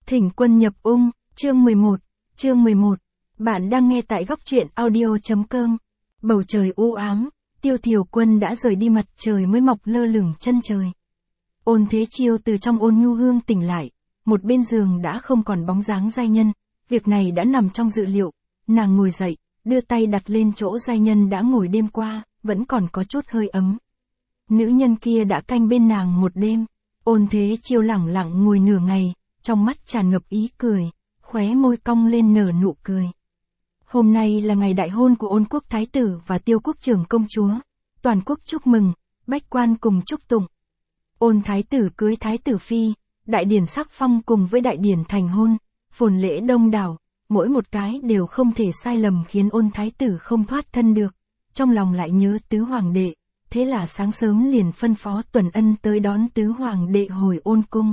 Thỉnh quân nhập ung, chương 11. Bạn đang nghe tại góc truyện audio.com. Bầu trời u ám, Tiêu Thiều Quân đã rời đi, mặt trời mới mọc lơ lửng chân trời. Ôn Thế Chiêu từ trong ôn nhu hương tỉnh lại, một bên giường đã không còn bóng dáng giai nhân, việc này đã nằm trong dự liệu. Nàng ngồi dậy, đưa tay đặt lên chỗ giai nhân đã ngồi đêm qua, vẫn còn có chút hơi ấm. Nữ nhân kia đã canh bên nàng một đêm. Ôn Thế Chiêu lẳng lặng ngồi nửa ngày, trong mắt tràn ngập ý cười, khóe môi cong lên nở nụ cười. Hôm nay là ngày đại hôn của Ôn Quốc Thái tử và Tiêu Quốc trưởng công chúa. Toàn quốc chúc mừng, bách quan cùng chúc tụng. Ôn Thái tử cưới Thái tử phi, đại điển sắc phong cùng với đại điển thành hôn, phồn lễ đông đảo, mỗi một cái đều không thể sai lầm, khiến Ôn Thái tử không thoát thân được. Trong lòng lại nhớ tứ hoàng đệ, thế là sáng sớm liền phân phó Tuần Ân tới đón tứ hoàng đệ hồi ôn cung.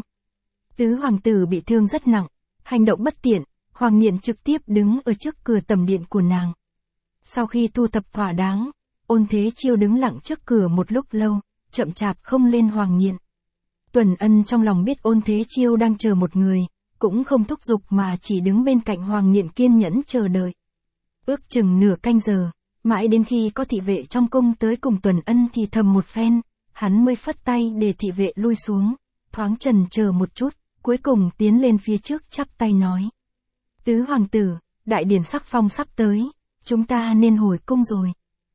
Tứ hoàng tử bị thương rất nặng, hành động bất tiện, Hoàng Niệm trực tiếp đứng ở trước cửa tầm điện của nàng. Sau khi thu thập thỏa đáng, Ôn Thế Chiêu đứng lặng trước cửa một lúc lâu, chậm chạp không lên Hoàng Niệm. Tuần Ân trong lòng biết Ôn Thế Chiêu đang chờ một người, cũng không thúc giục mà chỉ đứng bên cạnh Hoàng Niệm kiên nhẫn chờ đợi. Ước chừng nửa canh giờ, mãi đến khi có thị vệ trong cung tới cùng Tuần Ân thì thầm một phen, hắn mới phất tay để thị vệ lui xuống, thoáng chần chờ một chút, cuối cùng tiến lên phía trước chắp tay nói. Tứ hoàng tử, đại điển sắc phong sắp tới, chúng ta nên hồi cung rồi.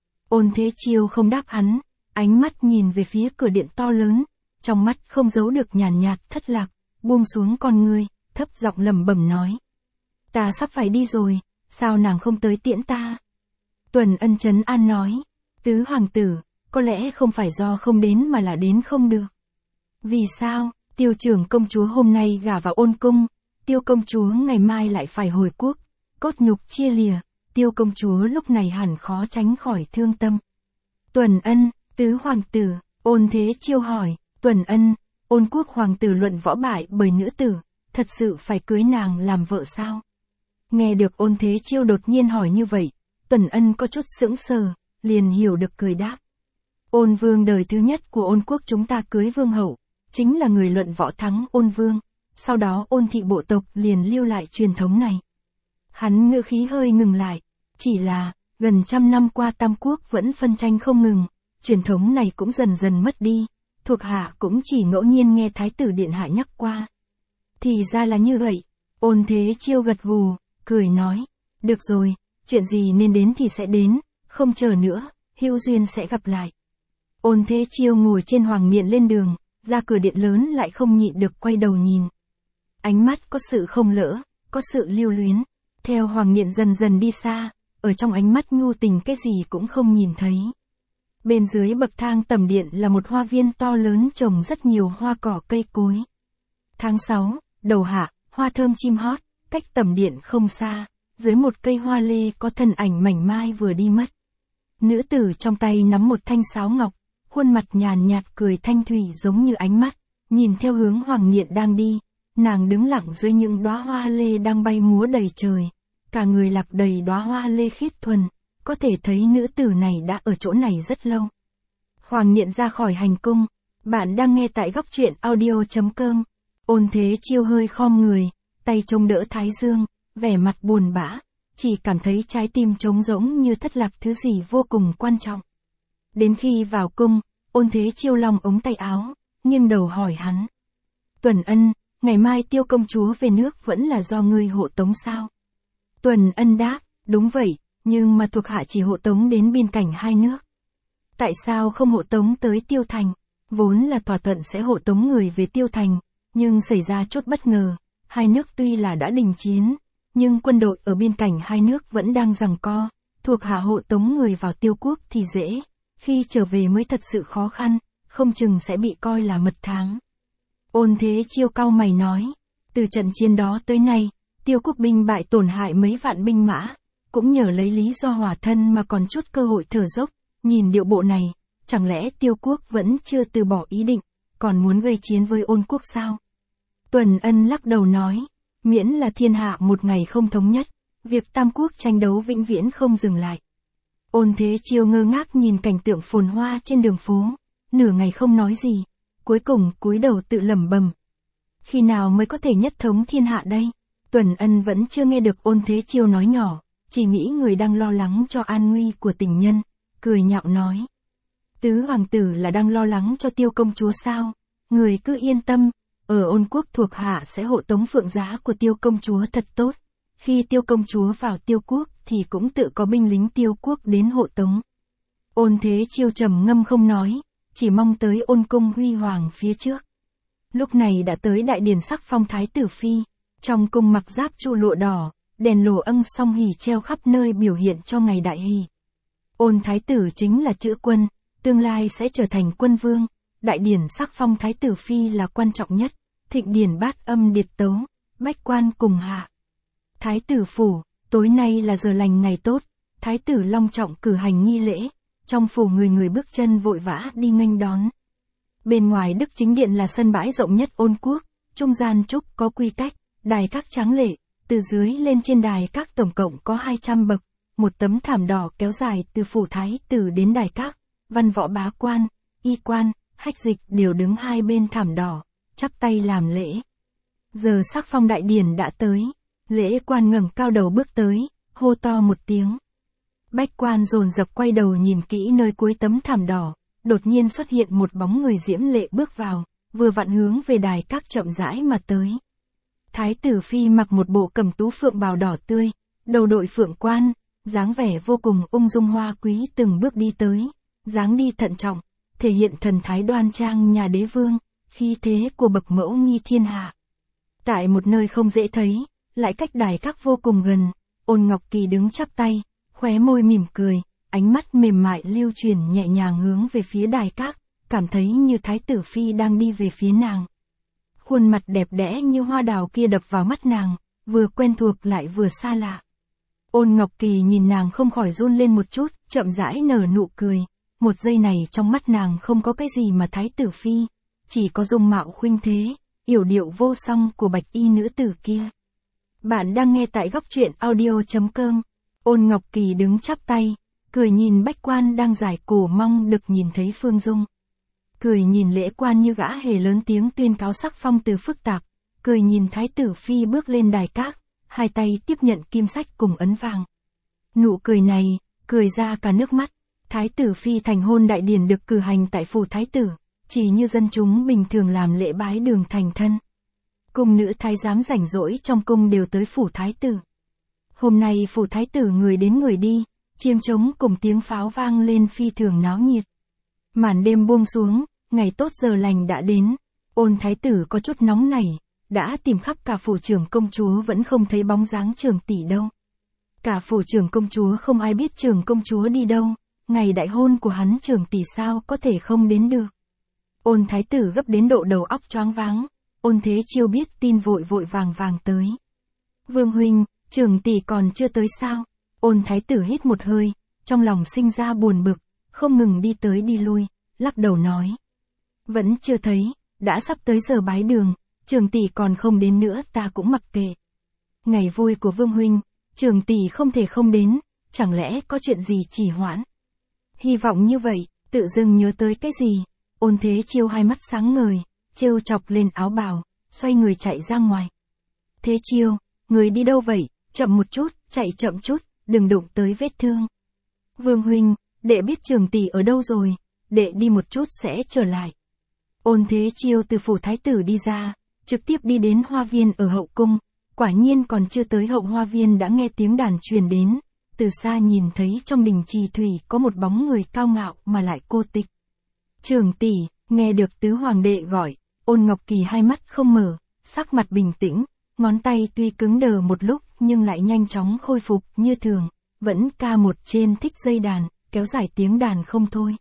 Ôn Thế Chiêu không đáp hắn, ánh mắt nhìn về phía cửa điện to lớn, trong mắt không giấu được nhàn nhạt thất lạc, buông xuống con ngươi, thấp giọng lẩm bẩm nói. Ta sắp phải đi rồi, sao nàng không tới tiễn ta? Tuần Ân trấn an nói, tứ hoàng tử, có lẽ không phải do không đến mà là đến không được. Vì sao? Tiêu trưởng công chúa hôm nay gả vào ôn cung, Tiêu công chúa ngày mai lại phải hồi quốc, cốt nhục chia lìa, Tiêu công chúa lúc này hẳn khó tránh khỏi thương tâm. Tuần Ân, tứ hoàng tử, Ôn Thế Chiêu hỏi, Tuần Ân, Ôn quốc hoàng tử luận võ bại bởi nữ tử, thật sự phải cưới nàng làm vợ sao? Nghe được Ôn Thế Chiêu đột nhiên hỏi như vậy, Tuần Ân có chút sững sờ, liền hiểu được cười đáp. Ôn vương đời thứ nhất của Ôn quốc chúng ta cưới vương hậu, chính là người luận võ thắng Ôn vương, sau đó Ôn thị bộ tộc liền lưu lại truyền thống này. Hắn ngữ khí hơi ngừng lại, chỉ là, gần 100 năm qua Tam quốc vẫn phân tranh không ngừng, truyền thống này cũng dần dần mất đi, thuộc hạ cũng chỉ ngẫu nhiên nghe Thái tử điện hạ nhắc qua. Thì ra là như vậy, Ôn Thế Chiêu gật gù, cười nói, được rồi, chuyện gì nên đến thì sẽ đến, không chờ nữa, hữu duyên sẽ gặp lại. Ôn Thế Chiêu ngồi trên Hoàng Niệm lên đường, ra cửa điện lớn lại không nhịn được quay đầu nhìn. Ánh mắt có sự không lỡ, có sự lưu luyến, theo Hoàng Niệm dần dần đi xa, ở trong ánh mắt nhu tình cái gì cũng không nhìn thấy. Bên dưới bậc thang tầm điện là một hoa viên to lớn trồng rất nhiều hoa cỏ cây cối. Tháng 6, đầu hạ, hoa thơm chim hót, cách tầm điện không xa, dưới một cây hoa lê có thân ảnh mảnh mai vừa đi mất. Nữ tử trong tay nắm một thanh sáo ngọc, khuôn mặt nhàn nhạt cười thanh thủy giống như ánh mắt, nhìn theo hướng Hoàng Niệm đang đi, nàng đứng lặng dưới những đóa hoa lê đang bay múa đầy trời, cả người lạc đầy đóa hoa lê khiết thuần, có thể thấy nữ tử này đã ở chỗ này rất lâu. Hoàng Niệm ra khỏi hành cung, bạn đang nghe tại góc truyện audio.com. Ôn Thế Chiêu hơi khom người, tay chống đỡ thái dương, vẻ mặt buồn bã, chỉ cảm thấy trái tim trống rỗng như thất lạc thứ gì vô cùng quan trọng. Đến khi vào cung, Ôn Thế Chiêu lòng ống tay áo, nghiêng đầu hỏi hắn. Tuần Ân, ngày mai Tiêu công chúa về nước vẫn là do ngươi hộ tống sao? Tuần Ân đáp, đúng vậy, nhưng mà thuộc hạ chỉ hộ tống đến biên cảnh hai nước. Tại sao không hộ tống tới Tiêu thành? Vốn là thỏa thuận sẽ hộ tống người về Tiêu thành, nhưng xảy ra chút bất ngờ, hai nước tuy là đã đình chiến, nhưng quân đội ở biên cảnh hai nước vẫn đang giằng co, thuộc hạ hộ tống người vào Tiêu quốc thì dễ, khi trở về mới thật sự khó khăn, không chừng sẽ bị coi là mật thám. Ôn Thế Chiêu cau mày nói, từ trận chiến đó tới nay, Tiêu quốc binh bại tổn hại mấy vạn binh mã, cũng nhờ lấy lý do hòa thân mà còn chút cơ hội thở dốc, nhìn điệu bộ này, chẳng lẽ Tiêu quốc vẫn chưa từ bỏ ý định, còn muốn gây chiến với Ôn quốc sao? Tuần Ân lắc đầu nói, miễn là thiên hạ một ngày không thống nhất, việc Tam quốc tranh đấu vĩnh viễn không dừng lại. Ôn Thế Chiêu ngơ ngác nhìn cảnh tượng phồn hoa trên đường phố, nửa ngày không nói gì, cuối cùng cúi đầu tự lẩm bẩm. Khi nào mới có thể nhất thống thiên hạ đây? Tuần Ân vẫn chưa nghe được Ôn Thế Chiêu nói nhỏ, chỉ nghĩ người đang lo lắng cho an nguy của tình nhân, cười nhạo nói. Tứ hoàng tử là đang lo lắng cho Tiêu công chúa sao? Người cứ yên tâm, ở Ôn quốc thuộc hạ sẽ hộ tống phượng giá của Tiêu công chúa thật tốt. Khi Tiêu công chúa vào Tiêu quốc thì cũng tự có binh lính Tiêu quốc đến hộ tống. Ôn Thế Chiêu trầm ngâm không nói, chỉ mong tới Ôn cung huy hoàng phía trước. Lúc này đã tới đại điển sắc phong thái tử phi, trong cung mặc giáp trụ lụa đỏ, đèn lồ âng song hỉ treo khắp nơi biểu hiện cho ngày đại hỷ. Ôn thái tử chính là chữ quân, tương lai sẽ trở thành quân vương, đại điển sắc phong thái tử phi là quan trọng nhất, thịnh điển bát âm điệt tấu, bách quan cùng hạ. Thái tử phủ, tối nay là giờ lành ngày tốt, thái tử long trọng cử hành nghi lễ, trong phủ người người bước chân vội vã đi nghênh đón. Bên ngoài Đức Chính Điện là sân bãi rộng nhất Ôn quốc, trung gian trúc có quy cách, đài các tráng lệ, từ dưới lên trên đài các tổng cộng có 200 bậc, một tấm thảm đỏ kéo dài từ phủ thái tử đến đài các, văn võ bá quan, y quan, hách dịch đều đứng hai bên thảm đỏ, chắp tay làm lễ. Giờ sắc phong đại điển đã tới, lễ quan ngẩng cao đầu bước tới, hô to một tiếng. Bách quan dồn dập quay đầu nhìn kỹ nơi cuối tấm thảm đỏ, đột nhiên xuất hiện một bóng người diễm lệ bước vào, vừa vặn hướng về đài các chậm rãi mà tới. Thái tử phi mặc một bộ cẩm tú phượng bào đỏ tươi, đầu đội phượng quan, dáng vẻ vô cùng ung dung hoa quý từng bước đi tới, dáng đi thận trọng, thể hiện thần thái đoan trang nhà đế vương, khí thế của bậc mẫu nghi thiên hạ. Tại một nơi không dễ thấy, lại cách đài các vô cùng gần, Ôn Ngọc Kỳ đứng chắp tay, khóe môi mỉm cười, ánh mắt mềm mại lưu chuyển nhẹ nhàng hướng về phía đài các, cảm thấy như thái tử phi đang đi về phía nàng. Khuôn mặt đẹp đẽ như hoa đào kia đập vào mắt nàng, vừa quen thuộc lại vừa xa lạ. Ôn Ngọc Kỳ nhìn nàng không khỏi run lên một chút, chậm rãi nở nụ cười. Một giây này trong mắt nàng không có cái gì mà thái tử phi, chỉ có dung mạo khuynh thế, yểu điệu vô song của bạch y nữ tử kia. Bạn đang nghe tại góc truyện audio.com. Ôn Ngọc Kỳ đứng chắp tay, cười nhìn bách quan đang giải cổ mong được nhìn thấy Phương Dung. Cười nhìn lễ quan như gã hề lớn tiếng tuyên cáo sắc phong từ phức tạp, cười nhìn thái tử phi bước lên đài các, hai tay tiếp nhận kim sách cùng ấn vàng. Nụ cười này, cười ra cả nước mắt. Thái tử phi thành hôn đại điển được cử hành tại phủ thái tử, chỉ như dân chúng bình thường làm lễ bái đường thành thân. Cung nữ thái giám rảnh rỗi trong cung đều tới phủ thái tử. Hôm nay phủ thái tử người đến người đi, chiêng trống cùng tiếng pháo vang lên phi thường náo nhiệt. Màn đêm buông xuống, ngày tốt giờ lành đã đến. Ôn thái tử có chút nóng nảy, đã tìm khắp cả phủ trưởng công chúa vẫn không thấy bóng dáng trưởng tỷ đâu. Cả phủ trưởng công chúa không ai biết trưởng công chúa đi đâu, ngày đại hôn của hắn trưởng tỷ sao có thể không đến được. Ôn thái tử gấp đến độ đầu óc choáng váng, Ôn Thế Chiêu biết tin vội vội vàng vàng tới. Vương huynh, trưởng tỷ còn chưa tới sao? Ôn thái tử hít một hơi, trong lòng sinh ra buồn bực, không ngừng đi tới đi lui, lắc đầu nói. Vẫn chưa thấy, đã sắp tới giờ bái đường, trưởng tỷ còn không đến nữa ta cũng mặc kệ. Ngày vui của Vương huynh, trưởng tỷ không thể không đến, chẳng lẽ có chuyện gì trì hoãn? Hy vọng như vậy, tự dưng nhớ tới cái gì? Ôn Thế Chiêu hai mắt sáng ngời, trêu chọc lên áo bào, xoay người chạy ra ngoài. Thế Chiêu, người đi đâu vậy? Chậm một chút, chạy chậm chút, đừng đụng tới vết thương. Vương huynh, đệ biết trưởng tỷ ở đâu rồi, đệ đi một chút sẽ trở lại. Ôn Thế Chiêu từ phủ thái tử đi ra, trực tiếp đi đến hoa viên ở hậu cung, quả nhiên còn chưa tới hậu hoa viên đã nghe tiếng đàn truyền đến, từ xa nhìn thấy trong đình trì thủy có một bóng người cao ngạo mà lại cô tịch. Trưởng tỷ, nghe được tứ hoàng đệ gọi, Ôn Ngọc Kỳ hai mắt không mở, sắc mặt bình tĩnh, ngón tay tuy cứng đờ một lúc nhưng lại nhanh chóng khôi phục như thường, vẫn ca một trên thích dây đàn, kéo dài tiếng đàn không thôi.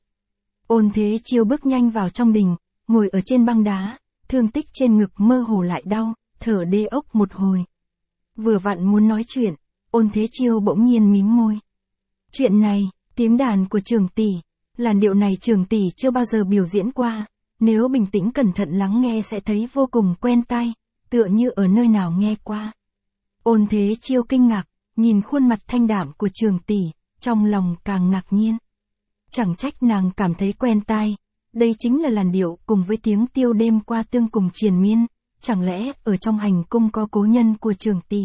Ôn Thế Chiêu bước nhanh vào trong đình, ngồi ở trên băng đá, thương tích trên ngực mơ hồ lại đau, thở đê ốc một hồi. Vừa vặn muốn nói chuyện, Ôn Thế Chiêu bỗng nhiên mím môi. Chuyện này, tiếng đàn của trưởng tỷ, làn điệu này trưởng tỷ chưa bao giờ biểu diễn qua, nếu bình tĩnh cẩn thận lắng nghe sẽ thấy vô cùng quen tai, tựa như ở nơi nào nghe qua. Ôn Thế Chiêu kinh ngạc, nhìn khuôn mặt thanh đạm của trưởng tỷ, trong lòng càng ngạc nhiên. Chẳng trách nàng cảm thấy quen tai, đây chính là làn điệu cùng với tiếng tiêu đêm qua tương cùng triền miên, chẳng lẽ ở trong hành cung có cố nhân của Trường tỷ?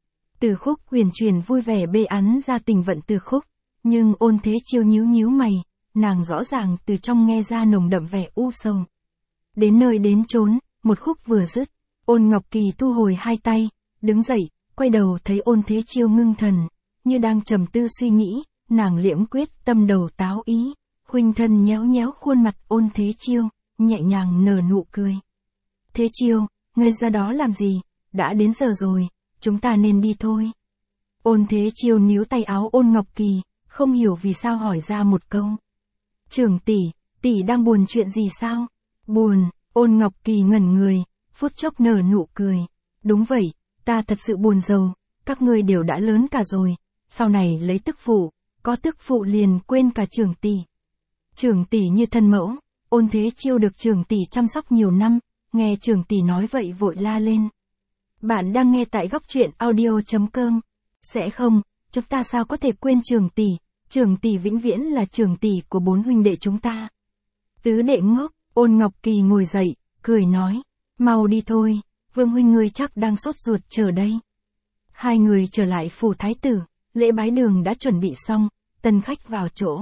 Từ Khúc huyền chuyển vui vẻ bê án ra tình vận Từ Khúc, nhưng Ôn Thế Chiêu nhíu nhíu mày, nàng rõ ràng từ trong nghe ra nồng đậm vẻ u sầu. Đến nơi đến chốn, một khúc vừa dứt, Ôn Ngọc Kỳ thu hồi hai tay, đứng dậy, quay đầu thấy Ôn Thế Chiêu ngưng thần, như đang trầm tư suy nghĩ, nàng liễm quyết tâm đầu táo ý, khuynh thân nhéo nhéo khuôn mặt Ôn Thế Chiêu, nhẹ nhàng nở nụ cười. Thế Chiêu, ngươi ra đó làm gì, đã đến giờ rồi, chúng ta nên đi thôi. Ôn Thế Chiêu níu tay áo Ôn Ngọc Kỳ, không hiểu vì sao hỏi ra một câu. Trưởng tỷ đang buồn chuyện gì sao? Buồn, Ôn Ngọc Kỳ ngẩn người, phút chốc nở nụ cười. Đúng vậy, ta thật sự buồn rầu, các ngươi đều đã lớn cả rồi, sau này lấy tức phụ, có tức phụ liền quên cả trưởng tỷ. Trưởng tỷ như thân mẫu, Ôn Thế Chiêu được trưởng tỷ chăm sóc nhiều năm, nghe trưởng tỷ nói vậy vội la lên. Bạn đang nghe tại góc truyện audio.com. Sẽ không, chúng ta sao có thể quên trưởng tỷ vĩnh viễn là trưởng tỷ của bốn huynh đệ chúng ta. Tứ đệ ngốc, Ôn Ngọc Kỳ ngồi dậy, cười nói, mau đi thôi, Vương huynh ngươi chắc đang sốt ruột chờ đây. Hai người trở lại phủ thái tử, lễ bái đường đã chuẩn bị xong, tân khách vào chỗ.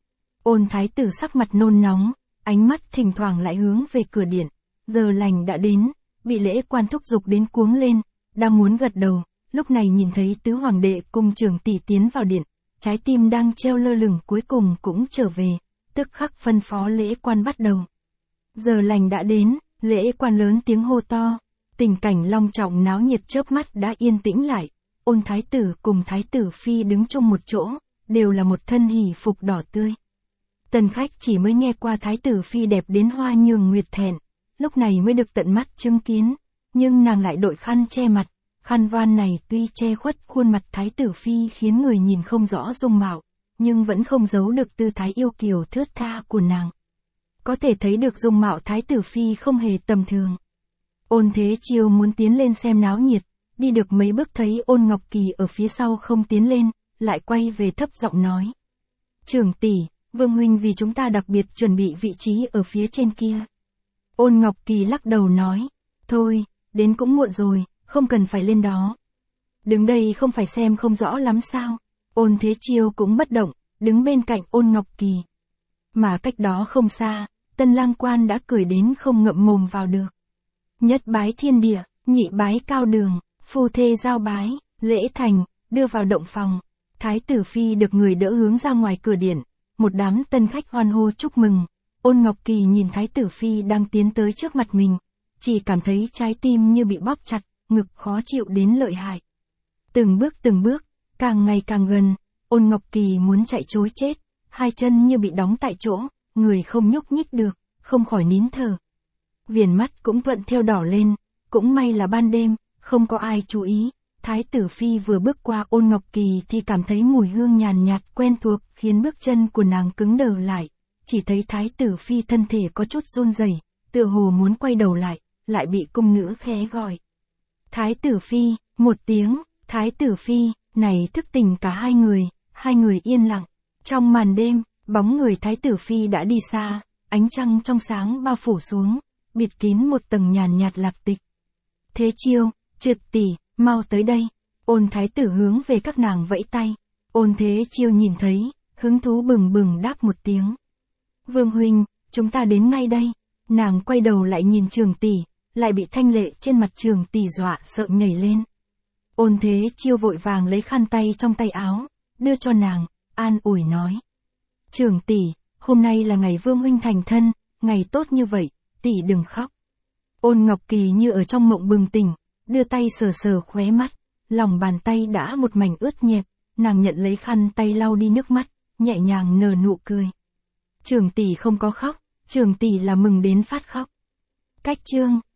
Ôn thái tử sắc mặt nôn nóng, ánh mắt thỉnh thoảng lại hướng về cửa điện, giờ lành đã đến, bị lễ quan thúc giục đến cuống lên, đang muốn gật đầu, lúc này nhìn thấy tứ hoàng đệ cùng trưởng tỷ tiến vào điện, trái tim đang treo lơ lửng cuối cùng cũng trở về, tức khắc phân phó lễ quan bắt đầu. Giờ lành đã đến, lễ quan lớn tiếng hô to, tình cảnh long trọng náo nhiệt chớp mắt đã yên tĩnh lại, Ôn thái tử cùng thái tử phi đứng chung một chỗ, đều là một thân hỷ phục đỏ tươi. Tân khách chỉ mới nghe qua thái tử phi đẹp đến hoa nhường nguyệt thẹn, lúc này mới được tận mắt chứng kiến, nhưng nàng lại đội khăn che mặt, khăn voan này tuy che khuất khuôn mặt thái tử phi khiến người nhìn không rõ dung mạo, nhưng vẫn không giấu được tư thái yêu kiều thướt tha của nàng. Có thể thấy được dung mạo thái tử phi không hề tầm thường. Ôn Thế Chiêu muốn tiến lên xem náo nhiệt, đi được mấy bước thấy Ôn Ngọc Kỳ ở phía sau không tiến lên, lại quay về thấp giọng nói. Trưởng tỷ, Vương huynh vì chúng ta đặc biệt chuẩn bị vị trí ở phía trên kia. Ôn Ngọc Kỳ lắc đầu nói, thôi, đến cũng muộn rồi, không cần phải lên đó. Đứng đây không phải xem không rõ lắm sao? Ôn Thế Chiêu cũng bất động, đứng bên cạnh Ôn Ngọc Kỳ. Mà cách đó không xa, tân lang quan đã cười đến không ngậm mồm vào được. Nhất bái thiên địa, nhị bái cao đường, phu thê giao bái, lễ thành, đưa vào động phòng. Thái tử phi được người đỡ hướng ra ngoài cửa điện, một đám tân khách hoan hô chúc mừng. Ôn Ngọc Kỳ nhìn thái tử phi đang tiến tới trước mặt mình, chỉ cảm thấy trái tim như bị bóp chặt, ngực khó chịu đến lợi hại. Từng bước, càng ngày càng gần, Ôn Ngọc Kỳ muốn chạy trối chết, hai chân như bị đóng tại chỗ, người không nhúc nhích được, không khỏi nín thở. Viền mắt cũng thuận theo đỏ lên, cũng may là ban đêm, không có ai chú ý. Thái tử phi vừa bước qua Ôn Ngọc Kỳ thì cảm thấy mùi hương nhàn nhạt quen thuộc khiến bước chân của nàng cứng đờ lại. Chỉ thấy thái tử phi thân thể có chút run rẩy, tựa hồ muốn quay đầu lại bị cung nữ khẽ gọi. Thái tử phi, một tiếng, thái tử phi, này thức tỉnh cả hai người yên lặng. Trong màn đêm, bóng người thái tử phi đã đi xa, ánh trăng trong sáng bao phủ xuống, bịt kín một tầng nhàn nhạt lạc tịch. Thế Chiêu, Trượt tỷ, mau tới đây. Ôn thái tử hướng về các nàng vẫy tay. Ôn Thế Chiêu nhìn thấy, hứng thú bừng bừng đáp một tiếng. Vương huynh, chúng ta đến ngay đây. Nàng quay đầu lại nhìn Trường tỷ, lại bị thanh lệ trên mặt Trường tỷ dọa sợ nhảy lên. Ôn Thế Chiêu vội vàng lấy khăn tay trong tay áo, đưa cho nàng, an ủi nói. Trường tỷ, hôm nay là ngày Vương huynh thành thân, ngày tốt như vậy, tỷ đừng khóc. Ôn Ngọc Kỳ như ở trong mộng bừng tỉnh, đưa tay sờ sờ khóe mắt, lòng bàn tay đã một mảnh ướt nhẹp, nàng nhận lấy khăn tay lau đi nước mắt, nhẹ nhàng nở nụ cười. Trường tỷ không có khóc, trường tỷ là mừng đến phát khóc. Cách chương